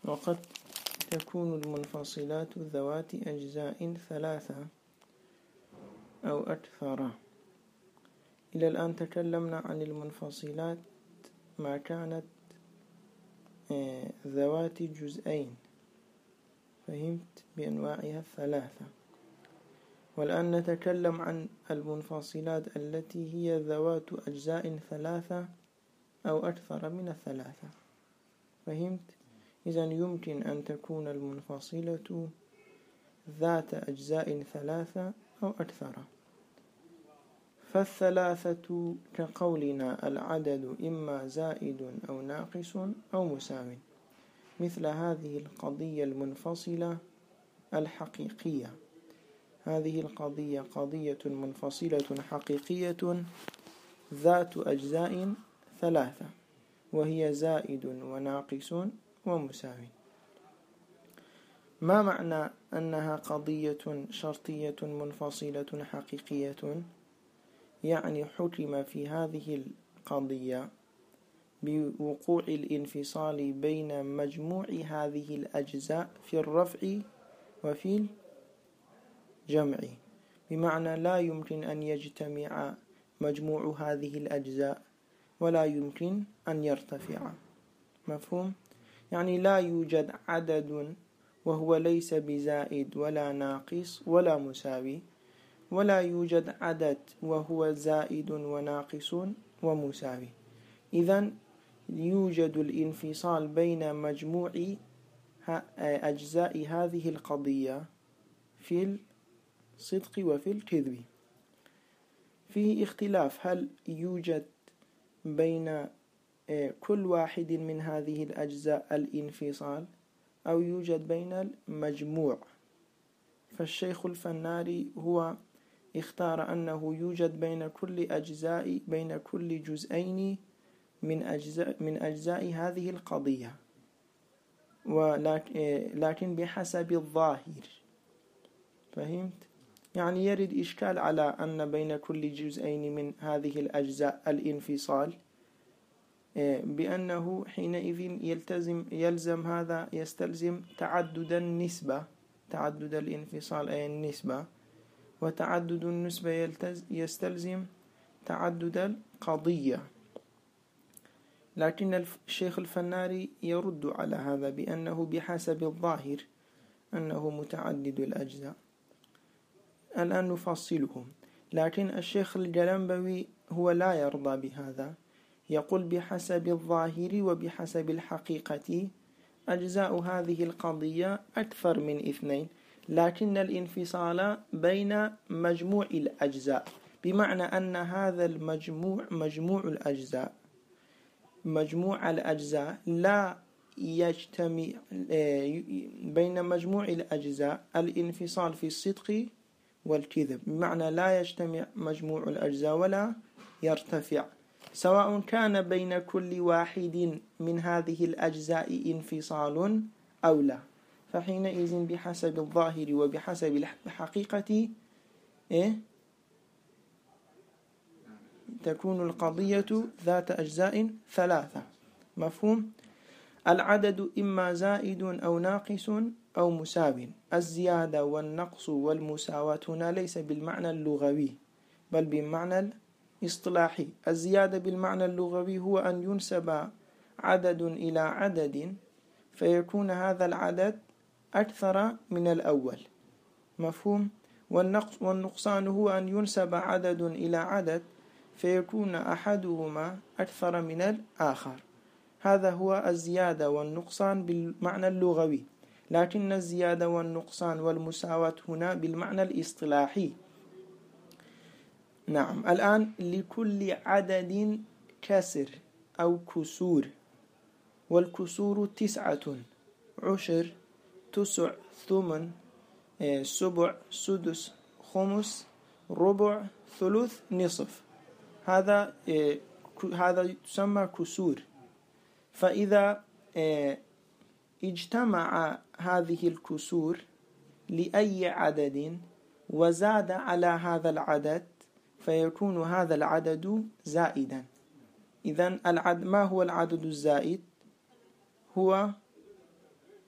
وقد تكون المنفصلات ذوات أجزاء ثلاثة أو أكثر. إلى الآن تكلمنا عن المنفصلات ما كانت ذوات جزئين، فهمت، بأنواعها الثلاثة. والآن نتكلم عن المنفصلات التي هي ذوات أجزاء ثلاثة أو أكثر من الثلاثة، فهمت؟ إذن يمكن أن تكون المنفصلة ذات أجزاء ثلاثة أو أكثر. فالثلاثة كقولنا العدد إما زائد أو ناقص أو مساو، مثل هذه القضية المنفصلة الحقيقية. هذه القضية قضية منفصلة حقيقية ذات أجزاء ثلاثة، وهي زائد وناقص ومساو. ما معنى أنها قضية شرطية منفصلة حقيقية؟ يعني حكم في هذه القضية بوقوع الانفصال بين مجموع هذه الأجزاء في الرفع وفي الجمع، بمعنى لا يمكن أن يجتمع مجموع هذه الأجزاء ولا يمكن أن يرتفع. مفهوم؟ يعني لا يوجد عدد وهو ليس بزائد ولا ناقص ولا مساوي، ولا يوجد عدد وهو زائد وناقص ومساوي. إذن يوجد الانفصال بين مجموع أجزاء هذه القضية في الصدق وفي الكذب. فيه اختلاف، هل يوجد بين كل واحد من هذه الأجزاء الانفصال أو يوجد بين المجموع. فالشيخ الفناري هو اختار أنه يوجد بين كل جزئين من أجزاء هذه القضية، ولكن بحسب الظاهر. فهمت؟ يعني يرد إشكال على أن بين كل جزئين من هذه الأجزاء الانفصال، بأنه حينئذ يلزم هذا يستلزم تعدد النسبة، تعدد الانفصال أي النسبة، وتعدد النسبة يستلزم تعدد القضية. لكن الشيخ الفناري يرد على هذا بأنه بحسب الظاهر أنه متعدد الأجزاء. الآن نفصلهم، لكن الشيخ الجلنبوي هو لا يرضى بهذا، يقول بحسب الظاهر وبحسب الحقيقة أجزاء هذه القضية أكثر من اثنين، لكن الانفصال بين مجموع الأجزاء، بمعنى أن هذا المجموع مجموع الأجزاء لا يجتمع بين مجموع الأجزاء الانفصال في الصدق والكذب، بمعنى لا يجتمع مجموع الأجزاء ولا يرتفع، سواء كان بين كل واحد من هذه الأجزاء انفصال أو لا. فحينئذ بحسب الظاهر وبحسب الحقيقة تكون القضية ذات أجزاء ثلاثة. مفهوم؟ العدد إما زائد أو ناقص أو مساو. الزيادة والنقص والمساواة هنا ليس بالمعنى اللغوي بل بالمعنى الاصطلاحي. الزيادة بالمعنى اللغوي هو أن ينسب عدد إلى عدد فيكون هذا العدد أكثر من الأول. مفهوم؟ والنقصان هو أن ينسب عدد إلى عدد فيكون أحدهما أكثر من الآخر. هذا هو الزيادة والنقصان بالمعنى اللغوي، لكن الزيادة والنقصان والمساواة هنا بالمعنى الاصطلاحي. نعم. الآن لكل عدد كسر أو كسور، والكسور 9: 10 9 ثمن 7 سدس 5 ربع ثلث نصف. هذا يسمى كسور. فإذا اجتمع هذه الكسور لأي عدد وزاد على هذا العدد فيكون هذا العدد زائدا. إذن ما هو العدد الزائد؟ هو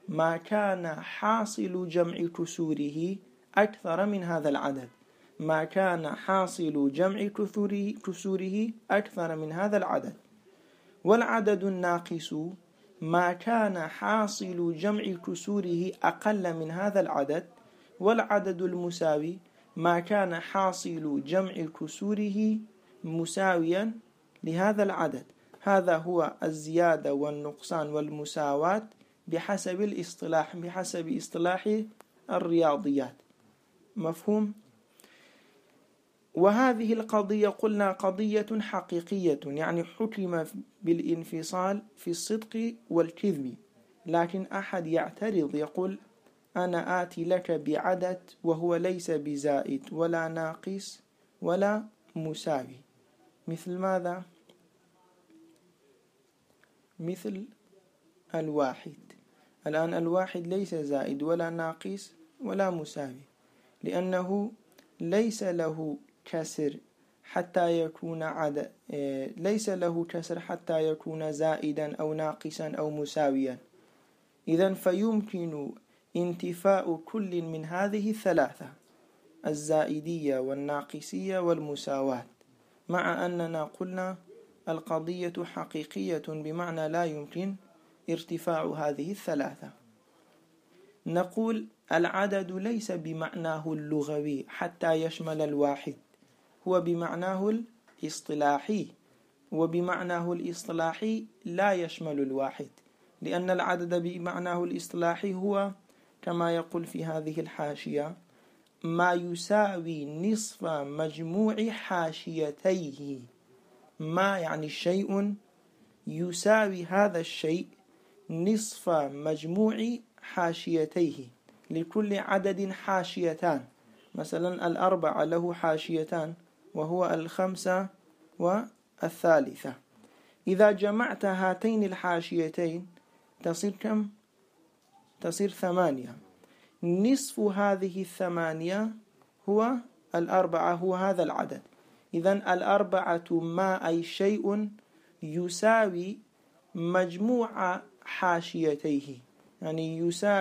ما كان حاصل جمع كسوره أكثر من هذا العدد، ما كان حاصل جمع كسوره أكثر من هذا العدد. والعدد الناقص ما كان حاصل جمع كسوره أقل من هذا العدد. والعدد المساوي ما كان حاصل جمع كسوره مساويا لهذا العدد. هذا هو الزيادة والنقصان والمساواة بحسب الاصطلاح، بحسب اصطلاح الرياضيات. مفهوم؟ وهذه القضية قلنا قضية حقيقية، يعني حكم بالانفصال في الصدق والكذب. لكن أحد يعترض يقول أنا آتي لك بعدد وهو ليس بزائد ولا ناقص ولا مساوي. مثل ماذا؟ مثل الواحد. الآن الواحد ليس زائد ولا ناقص ولا مساوي، لأنه ليس له كسر حتى يكون ليس له كسر حتى يكون زائدا أو ناقصا أو مساويا. إذن فيمكن انتفاء كل من هذه الثلاثة، الزائدية والناقصية والمساواة، مع أننا قلنا القضية حقيقية بمعنى لا يمكن ارتفاع هذه الثلاثة. نقول العدد ليس بمعناه اللغوي حتى يشمل الواحد، هو بمعناه الاصطلاحي، وبمعناه الاصطلاحي لا يشمل الواحد، لأن العدد بمعناه الاصطلاحي هو كما يقول في هذه الحاشية ما يساوي نصف مجموع حاشيتيه. ما يعني شيء يساوي هذا الشيء نصف مجموع حاشيتيه. لكل عدد حاشيتان، مثلا الأربعة له حاشيتان وهو الخمسة والثالثة. إذا جمعت هاتين الحاشيتين تصير كم؟ تصير 8. نصف هذه 8 هو الأربعة، هو هذا العدد. إذن الأربعة ما أي شيء يساوي مجموع حاشيتيه، يعني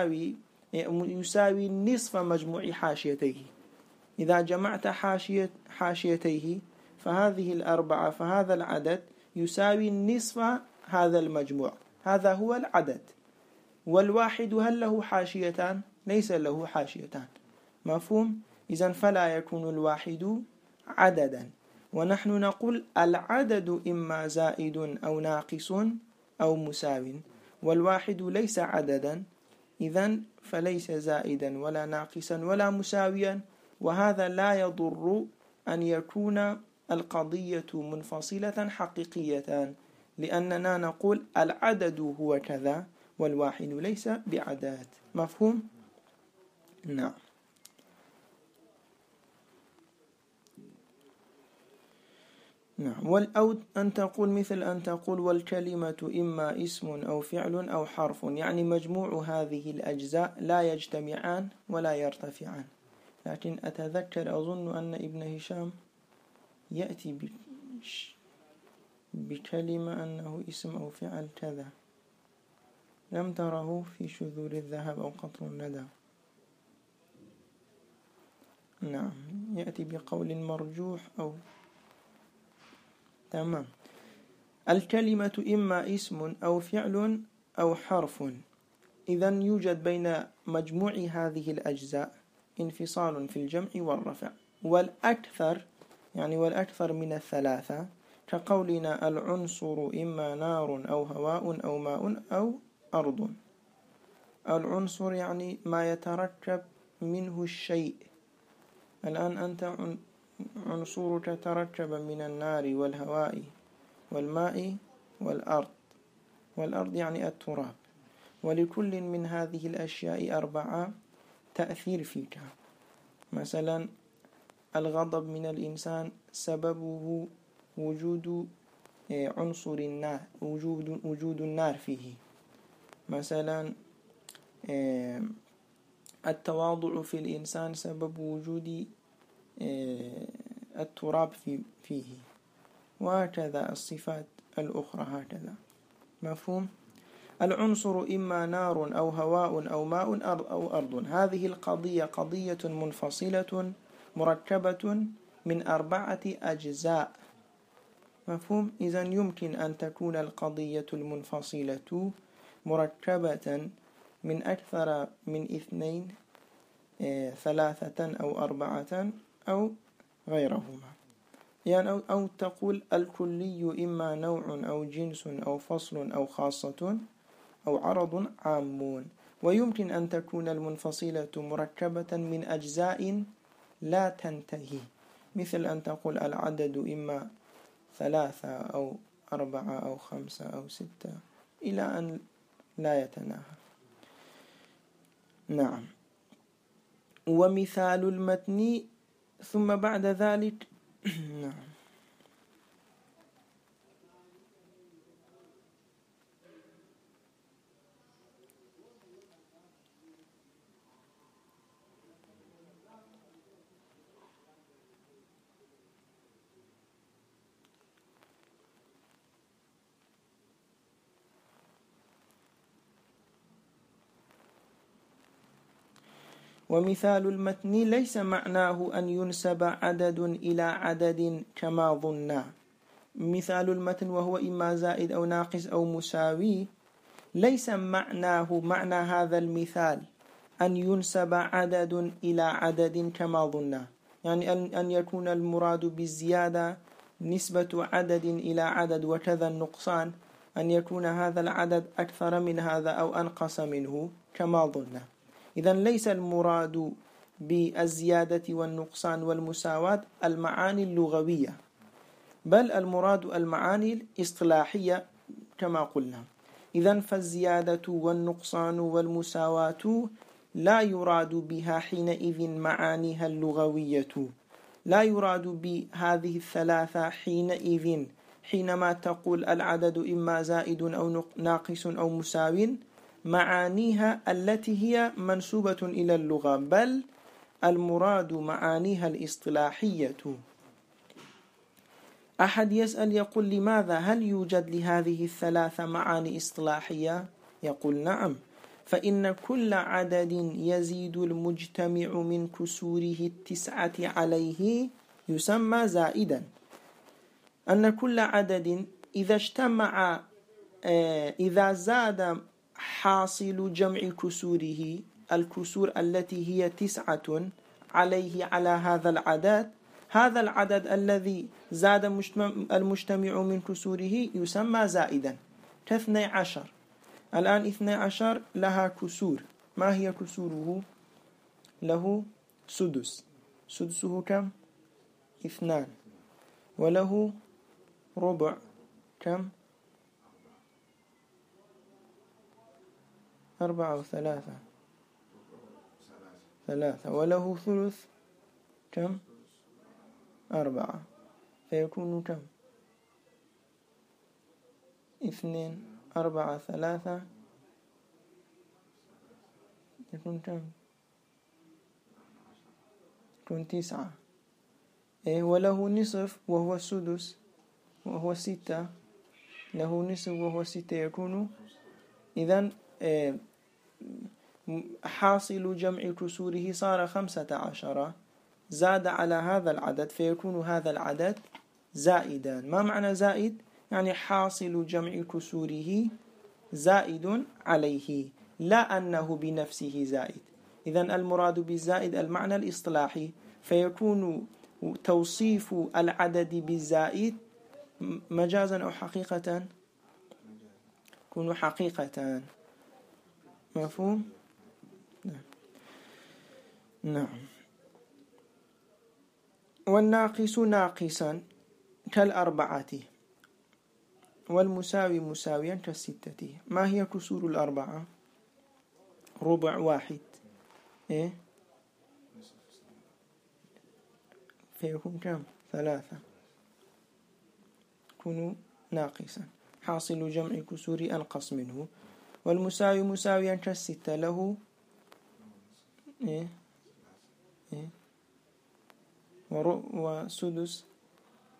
يساوي نصف مجموع حاشيتيه. إذا جمعت حاشيتيه فهذه الأربعة، فهذا العدد يساوي نصف هذا المجموع، هذا هو العدد. والواحد هل له حاشيتان؟ ليس له حاشيتان. مفهوم؟ إذن فلا يكون الواحد عددا. ونحن نقول العدد إما زائد أو ناقص أو مساو، والواحد ليس عددا، إذن فليس زائدا ولا ناقصا ولا مساويا. وهذا لا يضر أن يكون القضية منفصلة حقيقية، لأننا نقول العدد هو كذا والواحد ليس بعدد. مفهوم؟ نعم. نعم. أو أن تقول مثل أن تقول والكلمة إما اسم أو فعل أو حرف، يعني مجموع هذه الأجزاء لا يجتمعان ولا يرتفعان. لكن أتذكر أظن أن ابن هشام يأتي بكلمة أنه اسم أو فعل كذا، لم تره في شذور الذهب أو قطر الندى. نعم، يأتي بقول مرجوح أو تمام. الكلمة إما اسم أو فعل أو حرف، إذن يوجد بين مجموع هذه الأجزاء انفصال في الجمع والرفع. والأكثر يعني والأكثر من الثلاثة، كقولنا العنصر إما نار أو هواء أو ماء أو أرض. العنصر يعني ما يتركب منه الشيء. الآن أنت عنصرك تركب من النار والهواء والماء والأرض. والأرض يعني التراب. ولكل من هذه الأشياء 4 تأثير فيك. مثلا الغضب من الإنسان سببه وجود عنصر النار، وجود النار فيه. مثلا التواضع في الإنسان سبب وجود التراب فيه، وهكذا الصفات الأخرى هكذا. مفهوم؟ العنصر إما نار أو هواء أو ماء أو أرض. هذه القضية قضية منفصلة مركبة من 4 أجزاء. مفهوم؟ إذن يمكن أن تكون القضية المنفصلة مركبة من أكثر من 2 3 أو 4 أو غيرهما. يعني أو تقول الكلي إما نوع أو جنس أو فصل أو خاصة أو عرض عام. ويمكن أن تكون المنفصلة مركبة من أجزاء لا تنتهي، مثل أن تقول العدد إما 3 أو 4 أو 5 أو 6 إلى أن لا يتناهى. نعم. ومثال المتن ثم بعد ذلك نعم. ومثال المتن ليس معناه أن ينسب عدد إلى عدد كما ظنا. مثال المتن وهو إما زائد أو ناقص أو مساوي، ليس معنى هذا المثال أن ينسب عدد إلى عدد كما ظنا، يعني أن يكون المراد بالزيادة نسبة عدد إلى عدد، وكذا النقصان أن يكون هذا العدد أكثر من هذا أو أنقص منه كما ظنا. إذن ليس المراد بالزيادة والنقصان والمساواة المعاني اللغوية، بل المراد المعاني الاصطلاحية كما قلنا. إذن فالزيادة والنقصان والمساواة لا يراد بها حينئذ معانيها اللغوية، لا يراد بهذه الثلاثة حينئذ. حينما تقول العدد إما زائد أو ناقص أو مساو، معانيها التي هي منسوبة إلى اللغة، بل المراد معانيها الاصطلاحية. أحد يسأل يقول لماذا؟ هل يوجد لهذه الثلاثة معاني اصطلاحية؟ يقول نعم، فإن كل عدد يزيد المجتمع من كسوره 9 عليه يسمى زائدا. أن كل عدد إذا اجتمع، إذا زاد حاصل جمع كسوره، الكسور التي هي 9 عليه على هذا العدد، هذا العدد الذي زاد المجتمع من كسوره يسمى زائدا. ك12 الآن 12 لها كسور. ما هي كسوره؟ له سدس. سدسه كم؟ 2. وله ربع كم؟ 4 و3 3. وله ثلث كم؟ 4. فيكون كم؟ 2 4 3 يكون كم؟ يكون 9. وله نصف وهو السدس وهو 6. له نصف وهو 6 يكون. إذن حاصل جمع كسوره صار 15، زاد على هذا العدد فيكون هذا العدد زائدا. ما معنى زائد؟ يعني حاصل جمع كسوره زائد عليه، لا أنه بنفسه زائد. إذن المراد بالزائد المعنى الاصطلاحي، فيكون توصيف العدد بالزائد مجازا أو حقيقة؟ يكون حقيقة. مفهوم؟ نعم. والناقص ناقصا كالأربعة، والمساوي مساويا كالستة. ما هي كسور الأربعة؟ ربع 1 فيكون كم؟ 3. يكون ناقصا، حاصل جمع كسور أنقص منه. والمساوي مساويا كالستة، له وسدس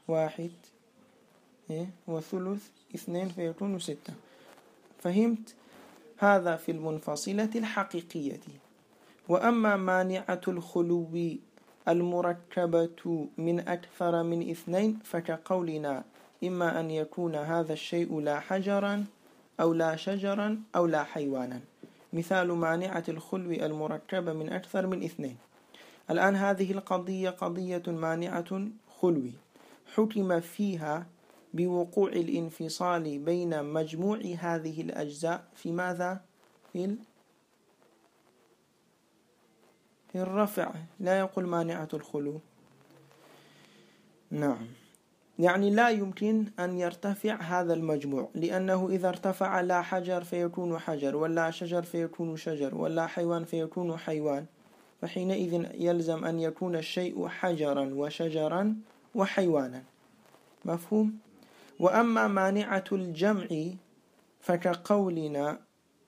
1 وثلث 2 فيكون 6. فهمت؟ هذا في المنفصلة الحقيقية. وأما مانعة الخلو المركبة من أكثر من اثنين فكقولنا إما أن يكون هذا الشيء لا حجرا أو لا شجرا أو لا حيوانا. مثال مانعة الخلو المركبة من أكثر من اثنين. الآن هذه القضية قضية مانعة خلو حكم فيها بوقوع الانفصال بين مجموع هذه الأجزاء في ماذا؟ في الرفع، لا يقول مانعة الخلو. نعم، يعني لا يمكن أن يرتفع هذا المجموع، لأنه إذا ارتفع لا حجر فيكون حجر، ولا شجر فيكون شجر، ولا حيوان فيكون حيوان، فحينئذ يلزم أن يكون الشيء حجرا وشجرا وحيوانا. مفهوم؟ وأما مانعة الجمع فكقولنا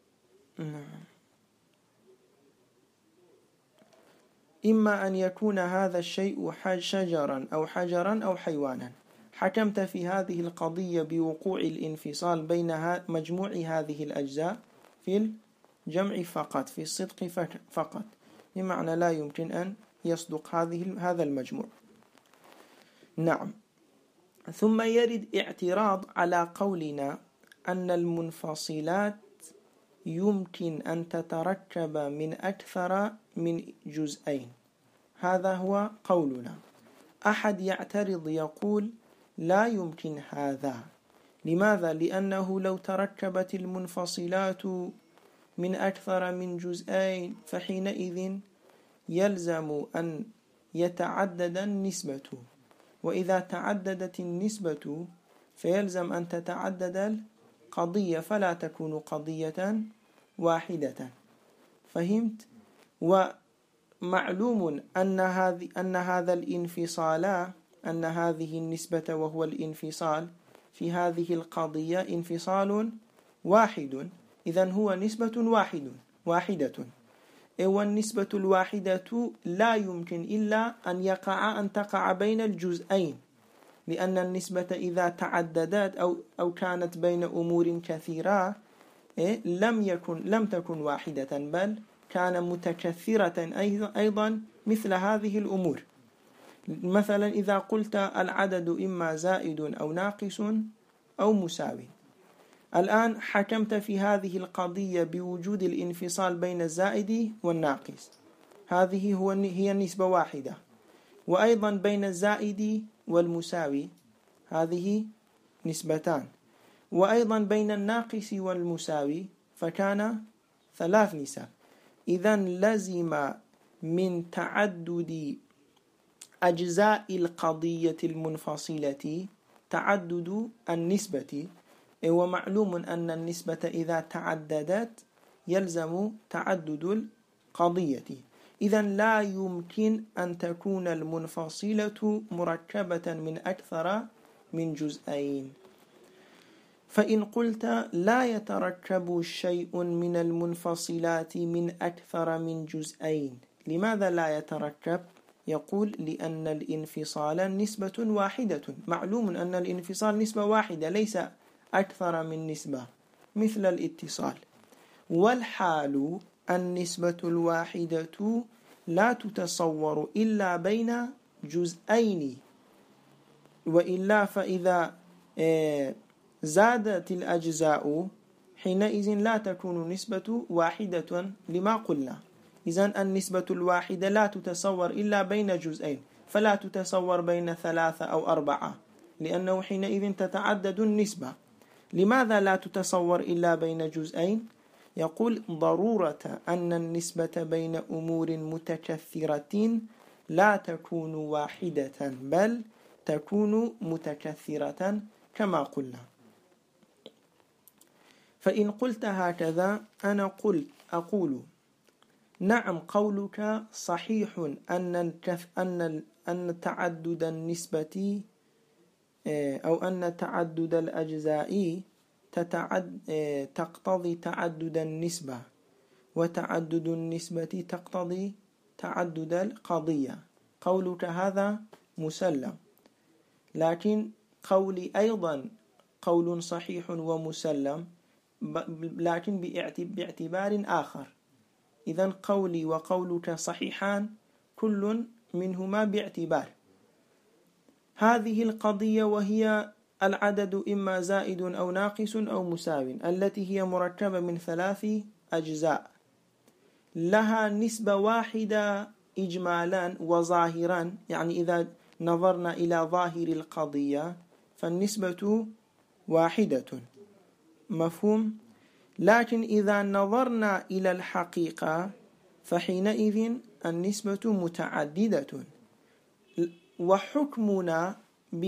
إما أن يكون هذا الشيء شجرا أو حجرا أو حيوانا. حكمت في هذه القضية بوقوع الانفصال بين مجموع هذه الأجزاء في الجمع فقط، في الصدق فقط، بمعنى لا يمكن أن يصدق هذا المجموع. نعم. ثم يرد اعتراض على قولنا أن المنفصلات يمكن أن تتركب من أكثر من جزئين. هذا هو قولنا. أحد يعترض يقول لا يمكن هذا. لماذا؟ لأنه لو تركبت المنفصلات من أكثر من جزئين فحينئذ يلزم أن يتعدد النسبة، وإذا تعددت النسبة فيلزم أن تتعدد القضية، فلا تكون قضية واحدة. فهمت؟ ومعلوم أن هذا الانفصال، أن هذه النسبة وهو الانفصال في هذه القضية انفصال واحد، إذن هو نسبة واحدة. والنسبة الواحدة لا يمكن إلا أن تقع بين الجزئين، لأن النسبة إذا تعددت أو كانت بين أمور كثيرة لم تكن واحدة، بل كان متكثرة أيضا مثل هذه الأمور. مثلا إذا قلت العدد إما زائد أو ناقص أو مساوي، الآن حكمت في هذه القضية بوجود الانفصال بين الزائد والناقص، هذه هي نسبة واحدة. وأيضا بين الزائد والمساوي هذه نسبتان. وأيضا بين الناقص والمساوي فكان 3 نسب. إذن لزم من تعدد أجزاء القضية المنفصلة تعدد النسبة، ومعلوم أن النسبة إذا تعددت يلزم تعدد القضية. إذن لا يمكن أن تكون المنفصلة مركبة من أكثر من جزئين. فإن قلت لا يتركب شيء من المنفصلات من أكثر من جزئين، لماذا لا يتركب؟ يقول لأن الانفصال نسبة واحدة. معلوم أن الانفصال نسبة واحدة، ليس أكثر من نسبة، مثل الاتصال. والحال النسبة الواحدة لا تتصور إلا بين جزئين، وإلا فإذا زادت الأجزاء حينئذ لا تكون نسبة واحدة لما قلنا. إذن النسبة الواحدة لا تتصور إلا بين جزئين، فلا تتصور بين 3 أو 4، لأنه حينئذ تتعدد النسبة. لماذا لا تتصور إلا بين جزئين؟ يقول ضرورة أن النسبة بين أمور متكثرة لا تكون واحدة، بل تكون متكثرة كما قلنا. فإن قلت هكذا أنا أقول نعم، قولك صحيح أن تعدد النسبة أو أن تعدد الأجزاء تقتضي تعدد النسبة، وتعدد النسبة تقتضي تعدد القضية. قولك هذا مسلم، لكن قولي أيضا قول صحيح ومسلم، لكن باعتبار آخر. إذن قولي وقولك صحيحان، كل منهما باعتبار. هذه القضية وهي العدد إما زائد أو ناقص أو مساو، التي هي مركبة من 3 أجزاء، لها نسبة واحدة إجمالا وظاهرا. يعني إذا نظرنا إلى ظاهر القضية فالنسبة واحدة، مفهوم؟ لكن إذا نظرنا إلى الحقيقة فحينئذ النسبة متعددة. وحكمنا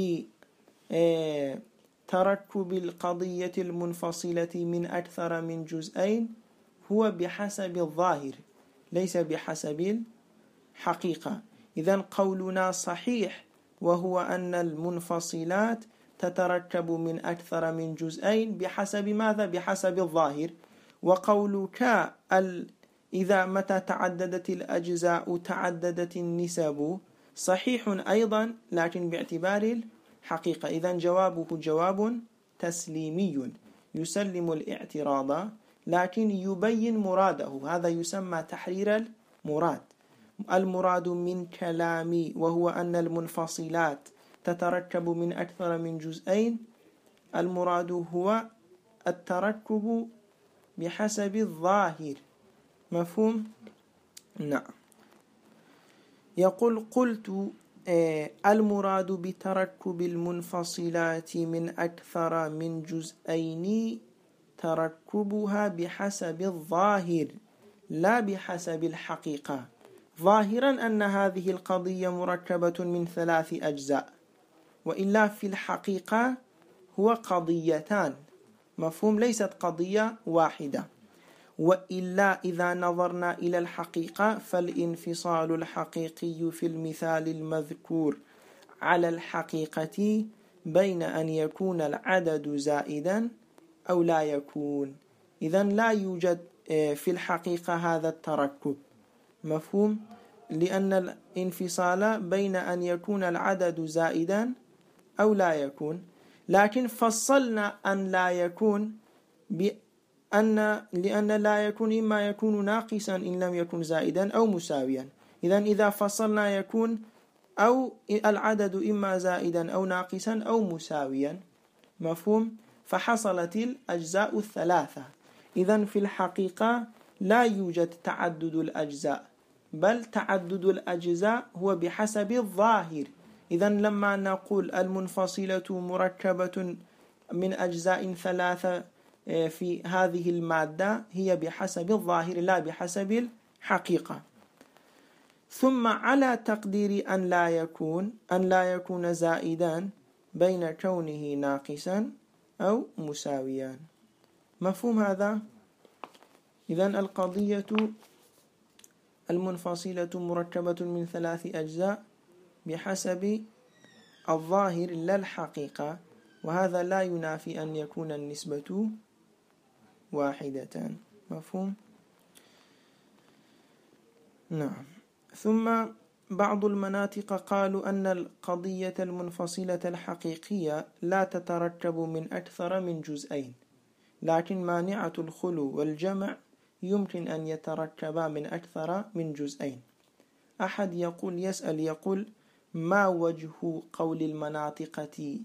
بتركب القضية المنفصلة من أكثر من جزئين هو بحسب الظاهر ليس بحسب الحقيقة. إذن قولنا صحيح، وهو أن المنفصلات تتركب من أكثر من جزئين بحسب ماذا؟ بحسب الظاهر. وقولك إذا متى تعددت الأجزاء تعددت النسب صحيح أيضا، لكن باعتبار الحقيقة. إذن جوابه جواب تسليمي يسلم الاعتراض، لكن يبين مراده. هذا يسمى تحرير المراد. المراد من كلامي وهو أن المنفصلات تتركب من أكثر من جزئين، المراد هو التركب بحسب الظاهر، مفهوم؟ نعم. يقول قلت المراد بتركب المنفصلات من أكثر من جزئين تركبها بحسب الظاهر لا بحسب الحقيقة. ظاهرا أن هذه القضية مركبة من 3 أجزاء، وإلا في الحقيقة هو قضيتان، مفهوم؟ ليست قضية واحدة. وإلا إذا نظرنا إلى الحقيقة فالانفصال الحقيقي في المثال المذكور على الحقيقة بين أن يكون العدد زائدا أو لا يكون. إذن لا يوجد في الحقيقة هذا التركب، مفهوم؟ لأن الانفصال بين أن يكون العدد زائدا أو لا يكون. لكن فصلنا أن لا يكون لأن لا يكون إما يكون ناقصا إن لم يكن زائدا أو مساويا. إذا فصلنا يكون أو العدد إما زائدا أو ناقصا أو مساويا، مفهوم؟ فحصلت الأجزاء 3. إذن في الحقيقة لا يوجد تعدد الأجزاء، بل تعدد الأجزاء هو بحسب الظاهر. إذن لما نقول المنفصلة مركبة من أجزاء 3 في هذه المادة هي بحسب الظاهر لا بحسب الحقيقة. ثم على تقدير أن لا يكون زائدا بين كونه ناقصا أو مساويا، مفهوم هذا؟ إذن القضية المنفصلة مركبة من 3 أجزاء بحسب الظاهر لا الحقيقة، وهذا لا ينافي أن يكون النسبة واحدة، مفهوم؟ نعم. ثم بعض المناطق قالوا أن القضية المنفصلة الحقيقية لا تتركب من أكثر من جزئين، لكن مانعة الخلو والجمع يمكن أن يتركبا من أكثر من جزئين. أحد يقول ما وجه قول المناطقة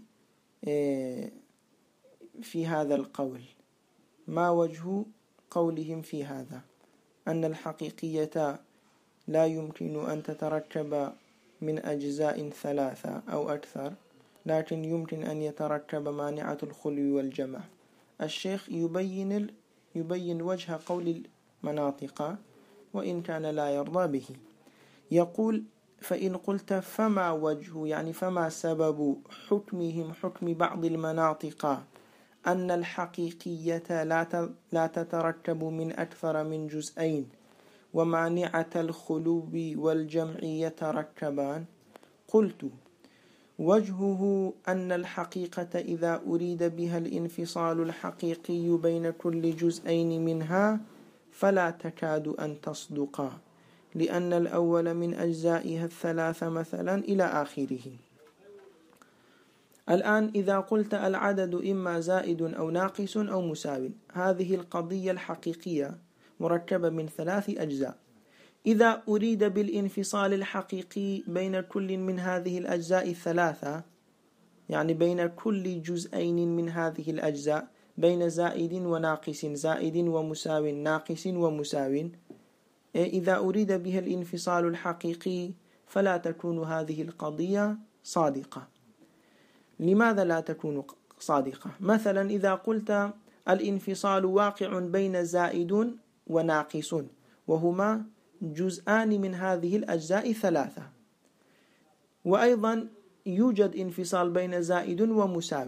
في هذا القول؟ ما وجه قولهم في هذا أن الحقيقية لا يمكن أن تتركب من أجزاء 3 أو أكثر، لكن يمكن أن يتركب مانعة الخلو والجمع؟ الشيخ يبين وجه قول المناطق وإن كان لا يرضى به. يقول فإن قلت فما وجه، يعني فما سبب حكمهم حكم بعض المناطق أن الحقيقية لا تتركب من أكثر من جزئين ومانعة الخلو والجمع يتركبان؟ قلت وجهه أن الحقيقة إذا أريد بها الانفصال الحقيقي بين كل جزئين منها فلا تكاد أن تصدقا، لأن الأول من أجزائها 3 مثلا إلى آخره. الآن إذا قلت العدد إما زائد أو ناقص أو مساو، هذه القضية الحقيقية مركبة من 3 أجزاء. إذا أريد بالانفصال الحقيقي بين كل من هذه الأجزاء الثلاثة، يعني بين كل جزئين من هذه الأجزاء، بين زائد وناقص، زائد ومساو، ناقص ومساو، إذا أريد بها الانفصال الحقيقي فلا تكون هذه القضية صادقة. لماذا لا تكون صادقة؟ مثلا إذا قلت الانفصال واقع بين زائد وناقص، وهما جزءان من هذه الأجزاء الثلاثة، وأيضا يوجد انفصال بين زائد ومساو،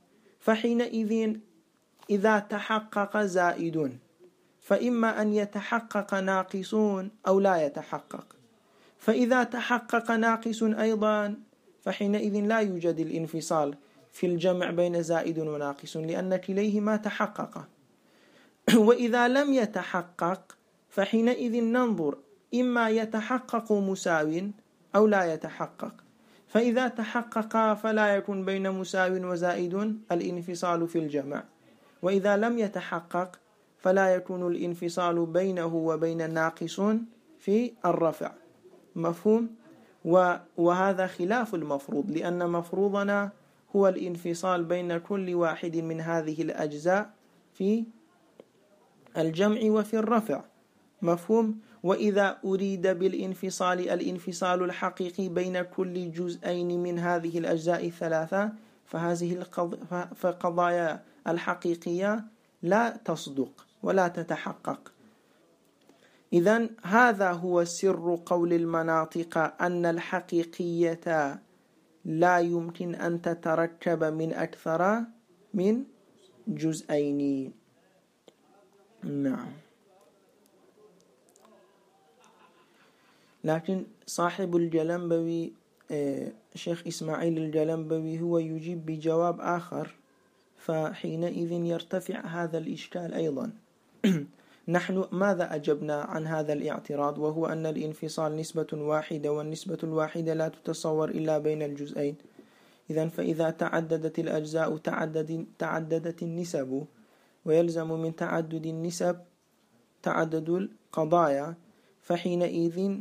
فحينئذ إذا تحقق زائد فإما أن يتحقق ناقص أو لا يتحقق، فإذا تحقق ناقص أيضا فحينئذ لا يوجد الانفصال في الجمع بين زائد وناقص، لأن كليهما تحقق. وإذا لم يتحقق فحينئذ ننظر إما يتحقق مساو أو لا يتحقق، فإذا تحقق فلا يكون بين مساو وزائد الانفصال في الجمع، وإذا لم يتحقق فلا يكون الانفصال بينه وبين ناقص في الرفع. مفهوم؟ وهذا خلاف المفروض، لأن مفروضنا هو الانفصال بين كل واحد من هذه الأجزاء في الجمع وفي الرفع. مفهوم؟ وإذا أريد بالانفصال الانفصال الحقيقي بين كل جزئين من هذه الأجزاء الثلاثة فهذه القضايا الحقيقية لا تصدق ولا تتحقق. إذن هذا هو سر قول المناطق أن الحقيقية لا يمكن أن تتركب من أكثر من جزئين. نعم. لكن صاحب الجلنبوي شيخ إسماعيل الجلنبوي هو يجيب بجواب آخر، فحينئذ يرتفع هذا الإشكال أيضا. نحن ماذا أجبنا عن هذا الاعتراض؟ وهو أن الانفصال نسبة واحدة، والنسبة الواحدة لا تتصور إلا بين الجزئين. إذن فإذا تعددت الأجزاء تعددت النسب، ويلزم من تعدد النسب تعدد القضايا، فحينئذ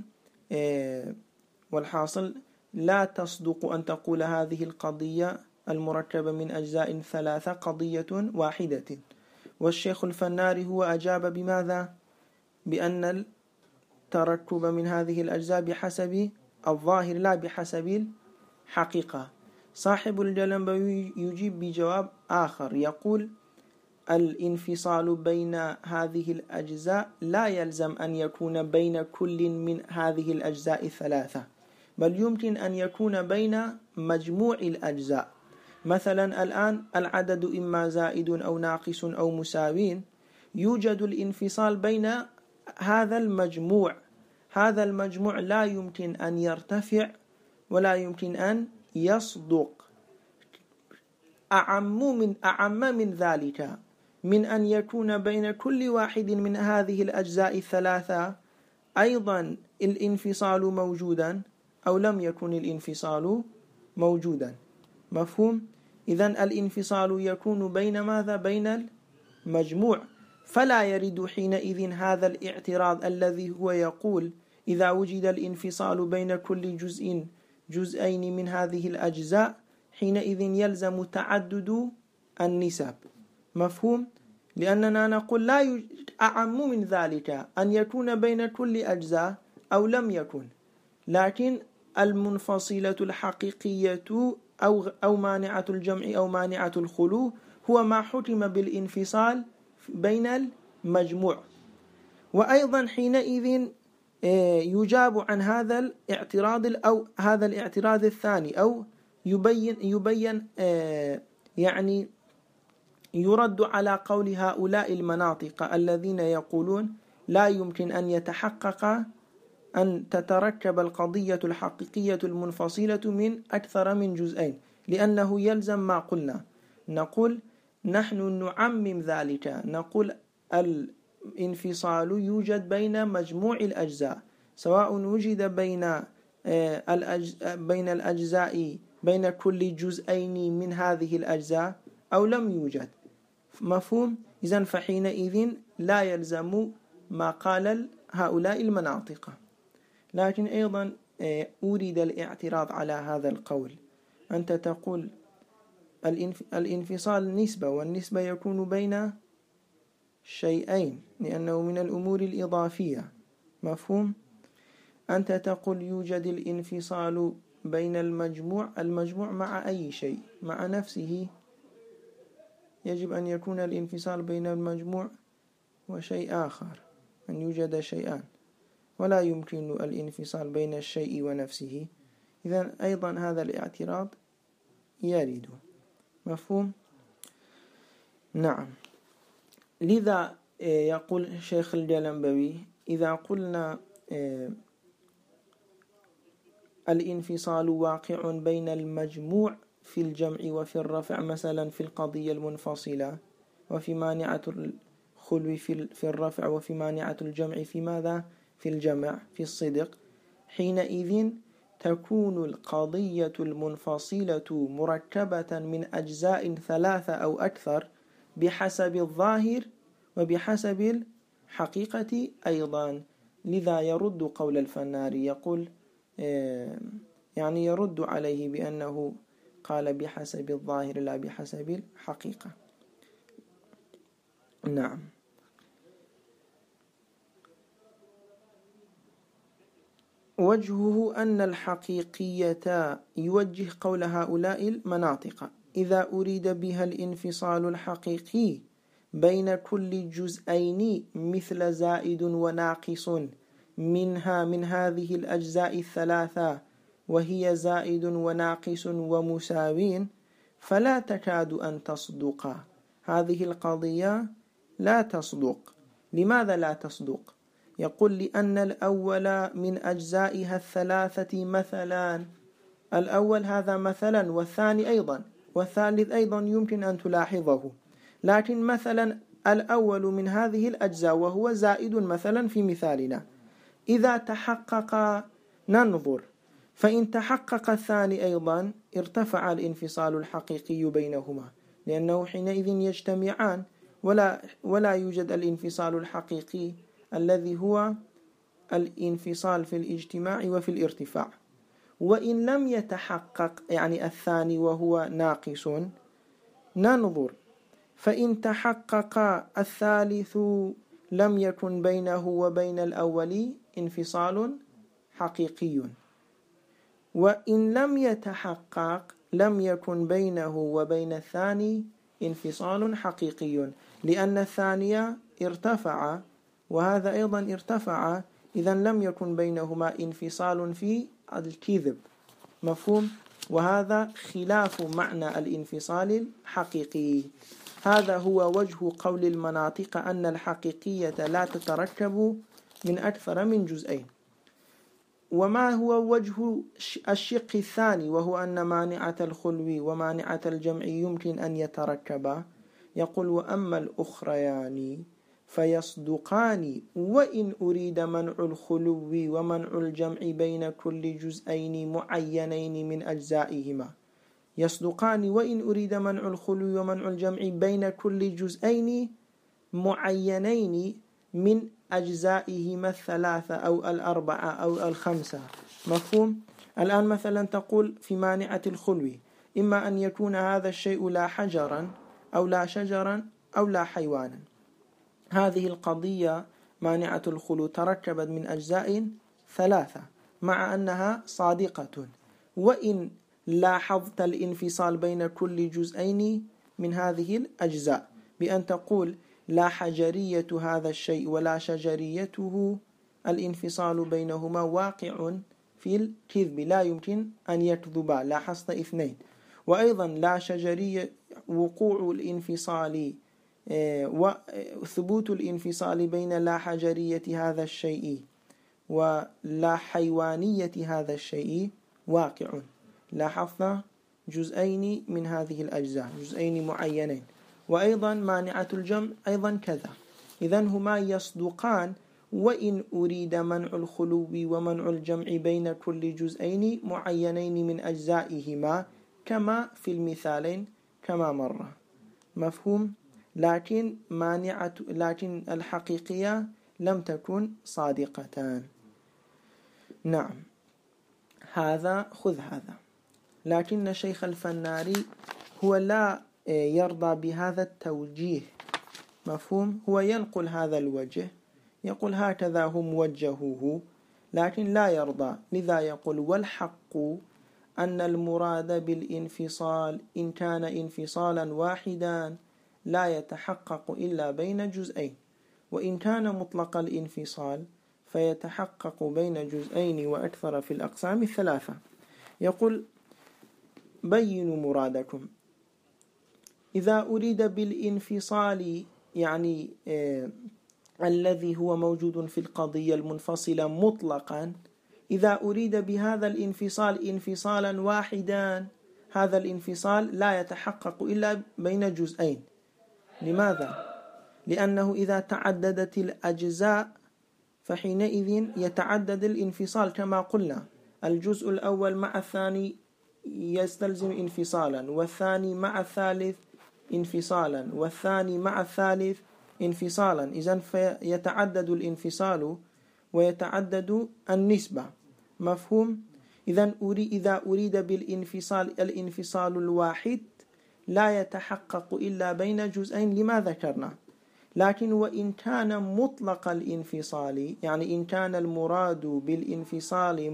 والحاصل لا تصدق أن تقول هذه القضية المركبة من أجزاء ثلاثة قضية واحدة. والشيخ الفناري هو أجاب بماذا؟ بأن التركب من هذه الأجزاء بحسب الظاهر لا بحسب الحقيقة. صاحب الجلنبوي يجيب بجواب آخر، يقول الانفصال بين هذه الأجزاء لا يلزم أن يكون بين كل من هذه الأجزاء الثلاثة، بل يمكن أن يكون بين مجموع الأجزاء. مثلا الآن العدد إما زائد أو ناقص أو مساوين، يوجد الانفصال بين هذا المجموع. هذا المجموع لا يمكن أن يرتفع ولا يمكن أن يصدق. أعم من ذلك، من أن يكون بين كل واحد من هذه الأجزاء الثلاثة أيضا الانفصال موجودا أو لم يكن الانفصال موجودا. مفهوم؟ إذن الانفصال يكون بين ماذا؟ بين المجموع. فلا يرد حينئذ هذا الاعتراض الذي هو يقول إذا وجد الانفصال بين كل جزئين من هذه الأجزاء حينئذ يلزم تعدد النسب. مفهوم؟ لأننا نقول لا أعم من ذلك أن يكون بين كل أجزاء أو لم يكن، لكن المنفصلة الحقيقية أو مانعة الجمع أو مانعة الخلو هو ما حكم بالانفصال بين المجموع. وأيضا حينئذ يجاب عن هذا الاعتراض أو هذا الاعتراض الثاني، أو يبين يعني يرد على قول هؤلاء المناطق الذين يقولون لا يمكن أن يتحقق أن تتركب القضية الحقيقية المنفصلة من أكثر من جزئين، لأنه يلزم ما قلنا. نقول نحن نعمم ذلك، نقول الانفصال يوجد بين مجموع الأجزاء، سواء وجد بين الأجزاء بين كل جزئين من هذه الأجزاء أو لم يوجد. مفهوم؟ إذن فحينئذ لا يلزم ما قال هؤلاء المناطق. لكن أيضا أريد الاعتراض على هذا القول. أنت تقول الانفصال نسبة، والنسبة يكون بين شيئين لأنه من الأمور الإضافية. مفهوم؟ أنت تقول يوجد الانفصال بين المجموع مع أي شيء، مع نفسه. يجب أن يكون الانفصال بين المجموع وشيء آخر، أن يوجد شيئان، ولا يمكن الانفصال بين الشيء ونفسه. إذن أيضا هذا الاعتراض يرد. مفهوم؟ نعم. لذا يقول شيخ الجلنبوي إذا قلنا الانفصال واقع بين المجموع في الجمع وفي الرفع، مثلا في القضية المنفصلة، وفي مانعة الخلو في الرفع، وفي مانعة الجمع في ماذا؟ في الجمع، في الصدق. حينئذ تكون القضية المنفصلة مركبة من أجزاء 3 أو أكثر بحسب الظاهر وبحسب الحقيقة أيضا. لذا يرد قول الفناري، يقول يعني يرد عليه بأنه قال بحسب الظاهر لا بحسب الحقيقة. نعم. وجهه أن الحقيقية يوجه قول هؤلاء المناطق إذا أريد بها الانفصال الحقيقي بين كل جزئين مثل زائد وناقص منها من هذه الأجزاء الثلاثة، وهي زائد وناقص ومساوين، فلا تكاد أن تصدق. هذه القضية لا تصدق. لماذا لا تصدق؟ يقول لأن الأول من أجزائها الثلاثة مثلا، الأول هذا مثلا، والثاني أيضا، والثالث أيضا يمكن أن تلاحظه. لكن مثلا الأول من هذه الأجزاء وهو زائد مثلا في مثالنا، إذا تحقق ننظر، فإن تحقق الثاني أيضا ارتفع الانفصال الحقيقي بينهما، لأنه حينئذ يجتمعان، ولا يوجد الانفصال الحقيقي الذي هو الانفصال في الاجتماع وفي الارتفاع. وإن لم يتحقق يعني الثاني وهو ناقص ننظر، فإن تحقق الثالث لم يكن بينه وبين الأول انفصال حقيقي، وإن لم يتحقق لم يكن بينه وبين الثاني انفصال حقيقي، لأن الثانية ارتفع وهذا أيضا ارتفع، إذن لم يكن بينهما انفصال في الكذب. مفهوم؟ وهذا خلاف معنى الانفصال الحقيقي. هذا هو وجه قول المناطق أن الحقيقية لا تتركب من أكثر من جزئين. وما هو وجه الشق الثاني، وهو أن مانعة الخلو ومانعة الجمع يمكن أن يتركبا؟ يقول وأما الأخريان فيصدقان وإن أريد منع الخلو ومنع الجمع بين كل جزئين معينين من أجزائهما. يصدقان وإن أريد منع الخلو ومنع الجمع بين كل جزئين معينين من أجزائهما الثلاثة أو الأربعة أو الخمسة. مفهوم؟ الآن مثلا تقول في مانعة الخلو إما أن يكون هذا الشيء لا حجرا أو لا شجرا أو لا حيوانا. هذه القضية مانعة الخلو تركبت من أجزاء 3 مع أنها صادقة، وإن لاحظت الانفصال بين كل جزئين من هذه الأجزاء بأن تقول لا حجرية هذا الشيء ولا شجريته، الانفصال بينهما واقع في الكذب، لا يمكن أن يكذبا، لاحظت 2. وأيضا لا شجرية وقوع الانفصال وثبوت الانفصال بين لا حجرية هذا الشيء ولا حيوانية هذا الشيء واقع. لاحظنا جزئين من هذه الأجزاء، جزئين معينين. وأيضا مانعة الجمع أيضا كذا. إذن هما يصدقان وإن أريد منع الخلو ومنع الجمع بين كل جزئين معينين من أجزائهما كما في المثالين كما مر. مفهوم؟ لكن الحقيقية لم تكن صادقتان. نعم، هذا خذ هذا. لكن الشيخ الفناري هو لا يرضى بهذا التوجيه. مفهوم؟ هو ينقل هذا الوجه، يقول هكذا هم وجهوه، لكن لا يرضى. لذا يقول والحق أن المراد بالانفصال إن كان انفصالا واحدا لا يتحقق إلا بين جزئين، وإن كان مطلق الانفصال فيتحقق بين جزئين وأكثر في الأقسام الثلاثة. يقول بينوا مرادكم. إذا أريد بالانفصال يعني الذي هو موجود في القضية المنفصلة مطلقا، إذا أريد بهذا الانفصال انفصالا واحدا، هذا الانفصال لا يتحقق إلا بين جزئين. لماذا؟ لأنه إذا تعددت الأجزاء فحينئذ يتعدد الانفصال كما قلنا، الجزء الأول مع الثاني يستلزم انفصالا، والثاني مع الثالث انفصالا، والثاني مع الثالث انفصالا. إذن فيتعدد الانفصال ويتعدد النسبة. مفهوم؟ إذا أريد بالانفصال الانفصال الواحد لا يتحقق إلا بين جزئين لما ذكرنا. لكن وإن كان مطلق الانفصال، يعني إن كان المراد بالانفصال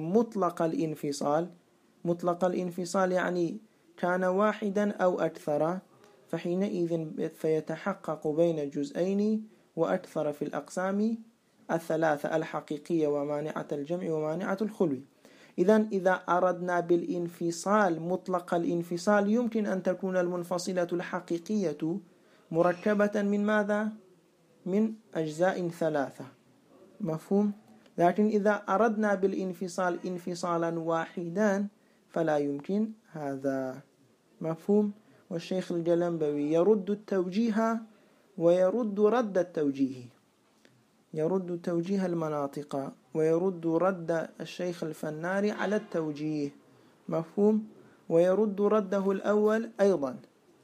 مطلق الانفصال يعني كان واحدا أو أكثر، فحينئذ فيتحقق بين جزئين وأكثر في الأقسام الثلاثة الحقيقية ومانعة الجمع ومانعة الخلو. إذا أردنا بالانفصال مطلق الانفصال يمكن أن تكون المنفصلة الحقيقية مركبة من ماذا؟ من أجزاء ثلاثة. مفهوم؟ لكن إذا أردنا بالانفصال انفصالا واحدا فلا يمكن هذا. مفهوم؟ والشيخ الجلنبوي يرد التوجيه ويرد رد التوجيه، يرد توجيه المناطق ويرد رد الشيخ الفناري على التوجيه. مفهوم؟ ويرد رده الأول أيضا،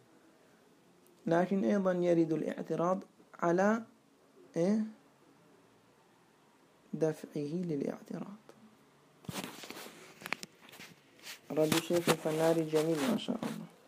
لكن أيضا يرد الاعتراض على دفعه للاعتراض. رد الشيخ الفناري جميل ما شاء الله.